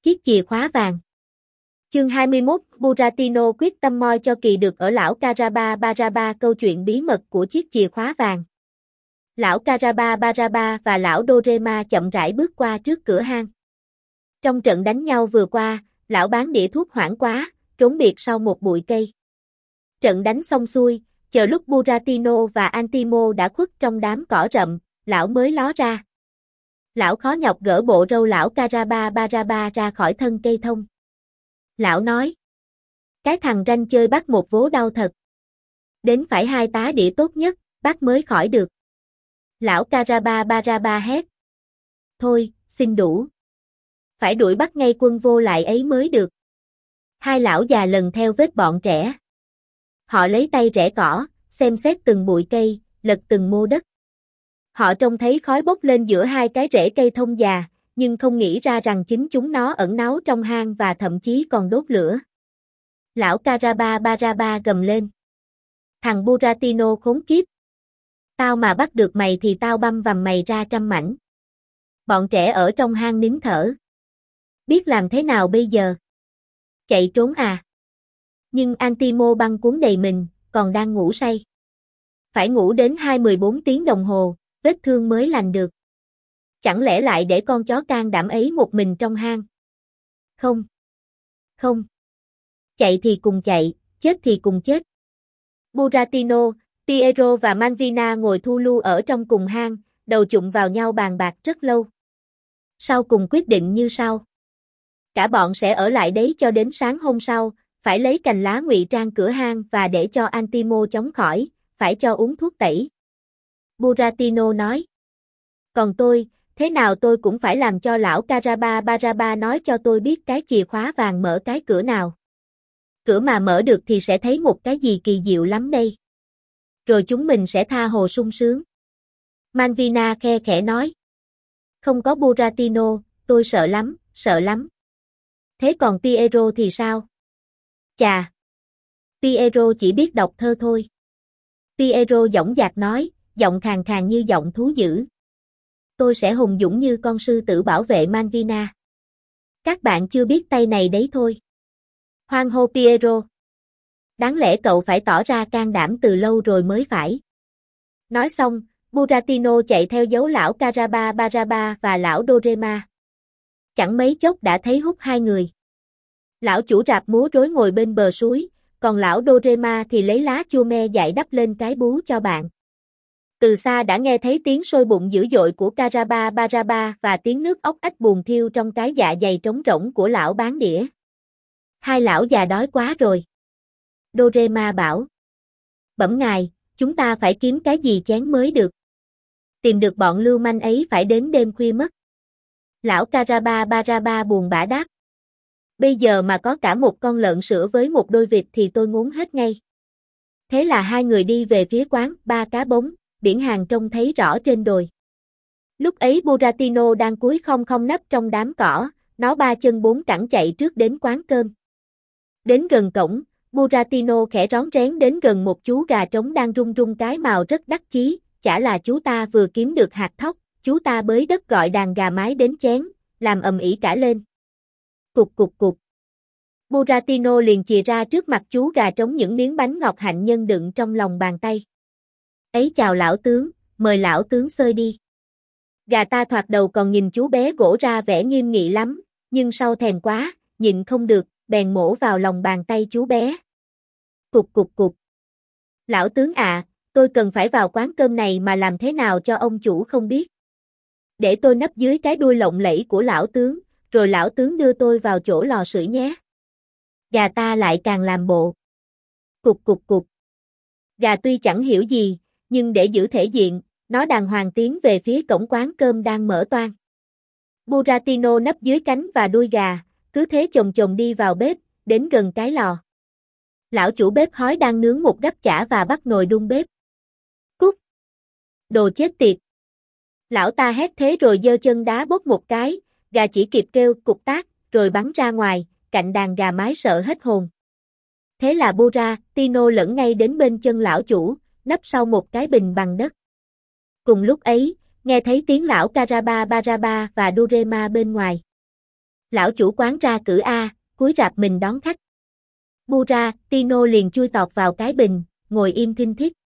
Chiếc chìa khóa vàng. Chương 21, Buratino quyết tâm moi cho kỳ được ở lão Caraba câu chuyện bí mật của chiếc chìa khóa vàng. Lão Caraba và lão Dorema chậm rãi bước qua trước cửa hang. Trong trận đánh nhau vừa qua, lão bán đĩa thuốc hoảng quá, trốn biệt sau một bụi cây. Trận đánh xong xuôi, chờ lúc Buratino và Antimo đã khuất trong đám cỏ rậm, lão mới ló ra. Lão khó nhọc gỡ bộ râu lão Caraba ra khỏi thân cây thông. Lão nói: cái thằng ranh chơi bắt một vố đau thật. Đến phải 2 tá đĩa tốt nhất, bắt mới khỏi được. Lão Caraba hét: thôi, xin đủ. Phải đuổi bắt ngay quân vô lại ấy mới được. Hai lão già lần theo vết bọn trẻ. Họ lấy tay rẽ cỏ, xem xét từng bụi cây, lật từng mô đất. Họ trông thấy khói bốc lên giữa 2 cái rễ cây thông già, nhưng không nghĩ ra rằng chính chúng nó ẩn náu trong hang và thậm chí còn đốt lửa. Lão Caraba gầm lên: thằng Buratino khốn kiếp! Tao mà bắt được mày thì tao băm vằm mày ra trăm mảnh. Bọn trẻ ở trong hang nín thở. Biết làm thế nào bây giờ? Chạy trốn à? Nhưng Antimo băng cuốn đầy mình, còn đang ngủ say. Phải ngủ đến 14 tiếng đồng hồ, vết thương mới lành được. Chẳng lẽ lại để con chó can đảm ấy một mình trong hang? Không. Không. Chạy thì cùng chạy, chết thì cùng chết. Buratino, Piero và Manvina ngồi thu lu ở trong cùng hang, đầu chụm vào nhau bàn bạc rất lâu. Sau cùng quyết định như sau. Cả bọn sẽ ở lại đấy cho đến sáng hôm sau, phải lấy cành lá ngụy trang cửa hang và để cho Antimo chống khỏi, phải cho uống thuốc tẩy. Buratino nói: còn tôi, thế nào tôi cũng phải làm cho lão Caraba nói cho tôi biết cái chìa khóa vàng mở cái cửa nào. Cửa mà mở được thì sẽ thấy một cái gì kỳ diệu lắm đây. Rồi chúng mình sẽ tha hồ sung sướng. Manvina khe khẽ nói: không có Buratino, tôi sợ lắm, sợ lắm. Thế còn Piero thì sao? Chà! Piero chỉ biết đọc thơ thôi. Piero dõng dạc nói, giọng khàn khàn như giọng thú dữ. Tôi sẽ hùng dũng như con sư tử bảo vệ Manvina. Các bạn chưa biết tay này đấy thôi. Hoan hô Piero. Đáng lẽ cậu phải tỏ ra can đảm từ lâu rồi mới phải. Nói xong, Buratino chạy theo dấu lão Caraba và lão Dorema. Chẳng mấy chốc đã thấy hút 2 người. Lão chủ rạp múa rối ngồi bên bờ suối, còn lão Dorema thì lấy lá chua me dại đắp lên cái bú cho bạn. Từ xa đã nghe thấy tiếng sôi bụng dữ dội của Caraba và tiếng nước ốc ếch buồn thiêu trong cái dạ dày trống rỗng của lão bán đĩa. Hai lão già đói quá rồi. Dorema bảo: bẩm ngài, chúng ta phải kiếm cái gì chén mới được. Tìm được bọn lưu manh ấy phải đến đêm khuya mất. Lão Caraba buồn bã đáp: bây giờ mà có cả một con lợn sữa với một đôi vịt thì tôi ngốn hết ngay. Thế là 2 người đi về phía quán Ba Cá Bống, biển hàng trông thấy rõ trên đồi. Lúc ấy Buratino đang cúi không nấp trong đám cỏ, nó 3 chân 4 cẳng chạy trước đến quán cơm. Đến gần cổng, Buratino khẽ rón rén đến gần một chú gà trống đang rung cái mào rất đắc chí, chả là chú ta vừa kiếm được hạt thóc, chú ta bới đất gọi đàn gà mái đến chén, làm ầm ĩ cả lên. Cục. Buratino liền chìa ra trước mặt chú gà trống những miếng bánh ngọt hạnh nhân đựng trong lòng bàn tay. Ấy chào lão tướng, mời lão tướng xơi đi. Gà ta thoạt đầu còn nhìn chú bé gỗ ra vẻ nghiêm nghị lắm, nhưng sau thèm quá, nhịn không được, bèn mổ vào lòng bàn tay chú bé. Cục. Lão tướng ạ, tôi cần phải vào quán cơm này mà làm thế nào cho ông chủ không biết. Để tôi nấp dưới cái đuôi lộng lẫy của lão tướng, rồi lão tướng đưa tôi vào chỗ lò sưởi nhé. Gà ta lại càng làm bộ. Cục. Gà tuy chẳng hiểu gì, nhưng để giữ thể diện, nó đàng hoàng tiến về phía cổng quán cơm đang mở toang. Buratino nấp dưới cánh và đuôi gà, cứ thế chồng đi vào bếp, đến gần cái lò. Lão chủ bếp hói đang nướng một gắp chả và bắt nồi đun bếp. Cút! Đồ chết tiệt! Lão ta hét thế rồi giơ chân đá bóp một cái, gà chỉ kịp kêu cục tác, rồi bắn ra ngoài, cạnh đàn gà mái sợ hết hồn. Thế là Buratino lẫn ngay đến bên chân lão chủ, nấp sau một cái bình bằng đất. Cùng lúc ấy, nghe thấy tiếng lão Caraba và Dorema bên ngoài. Lão chủ quán ra cửa A, cúi rạp mình đón khách. Bu ra, Tino liền chui tọt vào cái bình, ngồi im thinh thít.